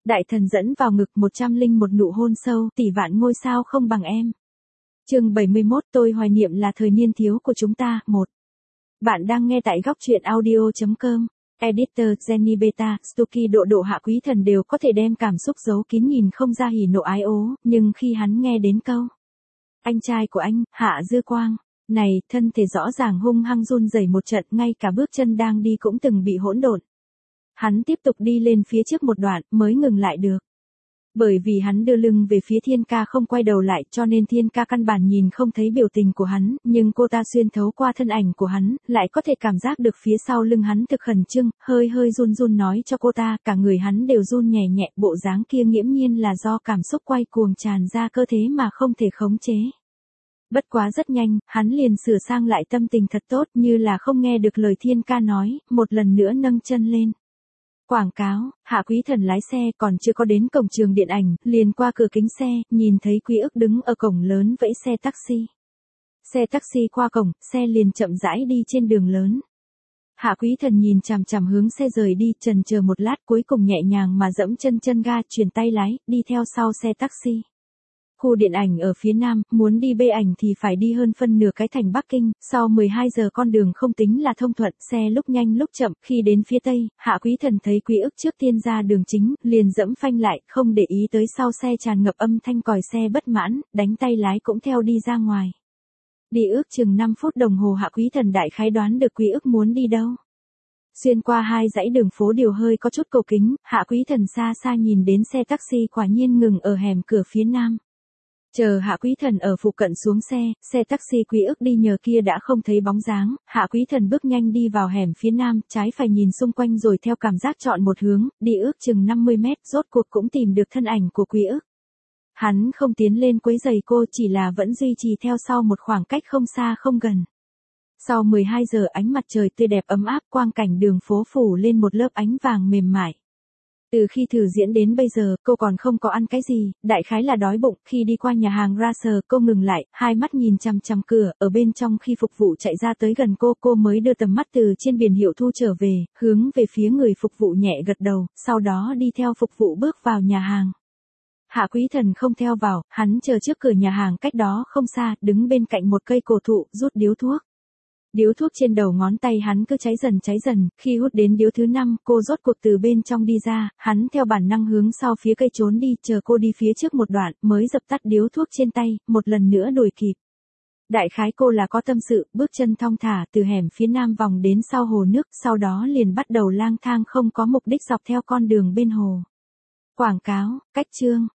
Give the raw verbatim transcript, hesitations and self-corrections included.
Đại thần dẫn vào ngực một trăm linh một nụ hôn sâu, tỷ vạn ngôi sao không bằng em. Chương bảy mươi mốt tôi hoài niệm là thời niên thiếu của chúng ta, một. Bạn đang nghe tại góc truyện audio chấm com. Editor Jenny Beta, Stucky Độ Độ Hạ Quý Thần đều có thể đem cảm xúc giấu kín nhìn không ra hỉ nộ ái ố, nhưng khi hắn nghe đến câu anh trai của anh, Hạ Dư Quang, này, thân thể rõ ràng hung hăng run rẩy một trận, ngay cả bước chân đang đi cũng từng bị hỗn độn. Hắn tiếp tục đi lên phía trước một đoạn, mới ngừng lại được. Bởi vì hắn đưa lưng về phía Thiên Ca không quay đầu lại, cho nên Thiên Ca căn bản nhìn không thấy biểu tình của hắn, nhưng cô ta xuyên thấu qua thân ảnh của hắn, lại có thể cảm giác được phía sau lưng hắn thực khẩn trương, hơi hơi run run nói cho cô ta, cả người hắn đều run nhẹ nhẹ, bộ dáng kia nghiễm nhiên là do cảm xúc quay cuồng tràn ra cơ thể mà không thể khống chế. Bất quá rất nhanh, hắn liền sửa sang lại tâm tình thật tốt, như là không nghe được lời Thiên Ca nói, một lần nữa nâng chân lên. Quảng cáo, Hạ Quý Thần lái xe còn chưa có đến cổng trường điện ảnh, liền qua cửa kính xe, nhìn thấy Quý Ức đứng ở cổng lớn vẫy xe taxi. Xe taxi qua cổng, xe liền chậm rãi đi trên đường lớn. Hạ Quý Thần nhìn chằm chằm hướng xe rời đi, chần chờ một lát cuối cùng nhẹ nhàng mà dẫm chân chân ga, chuyển tay lái, đi theo sau xe taxi. Khu điện ảnh ở phía nam, muốn đi bê ảnh thì phải đi hơn phân nửa cái thành Bắc Kinh, sau mười hai giờ con đường không tính là thông thuận, xe lúc nhanh lúc chậm, khi đến phía tây, Hạ Quý Thần thấy Quý Ức trước tiên ra đường chính, liền dẫm phanh lại, không để ý tới sau xe tràn ngập âm thanh còi xe bất mãn, đánh tay lái cũng theo đi ra ngoài. Đi ước chừng năm phút đồng hồ Hạ Quý Thần đại khái đoán được Quý Ức muốn đi đâu. Xuyên qua hai dãy đường phố điều hơi có chút cầu kính, Hạ Quý Thần xa xa nhìn đến xe taxi quả nhiên ngừng ở hẻm cửa phía nam. Chờ Hạ Quý Thần ở phụ cận xuống xe, xe taxi Quý Ức đi nhờ kia đã không thấy bóng dáng, Hạ Quý Thần bước nhanh đi vào hẻm phía nam, trái phải nhìn xung quanh rồi theo cảm giác chọn một hướng, đi ước chừng năm mươi mét, rốt cuộc cũng tìm được thân ảnh của Quý Ức. Hắn không tiến lên quấy rầy cô, chỉ là vẫn duy trì theo sau một khoảng cách không xa không gần. Sau mười hai giờ ánh mặt trời tươi đẹp ấm áp, quang cảnh đường phố phủ lên một lớp ánh vàng mềm mại. Từ khi thử diễn đến bây giờ, cô còn không có ăn cái gì, đại khái là đói bụng, khi đi qua nhà hàng Racer, cô ngừng lại, hai mắt nhìn chằm chằm cửa, ở bên trong khi phục vụ chạy ra tới gần cô, cô mới đưa tầm mắt từ trên biển hiệu thu trở về, hướng về phía người phục vụ nhẹ gật đầu, sau đó đi theo phục vụ bước vào nhà hàng. Hạ Quý Thần không theo vào, hắn chờ trước cửa nhà hàng cách đó không xa, đứng bên cạnh một cây cổ thụ, rút điếu thuốc. Điếu thuốc trên đầu ngón tay hắn cứ cháy dần cháy dần, khi hút đến điếu thứ năm, cô rốt cuộc từ bên trong đi ra, hắn theo bản năng hướng sau phía cây trốn đi, chờ cô đi phía trước một đoạn, mới dập tắt điếu thuốc trên tay, một lần nữa đuổi kịp. Đại khái cô là có tâm sự, bước chân thong thả từ hẻm phía nam vòng đến sau hồ nước, sau đó liền bắt đầu lang thang không có mục đích dọc theo con đường bên hồ. Quảng cáo, cách chương.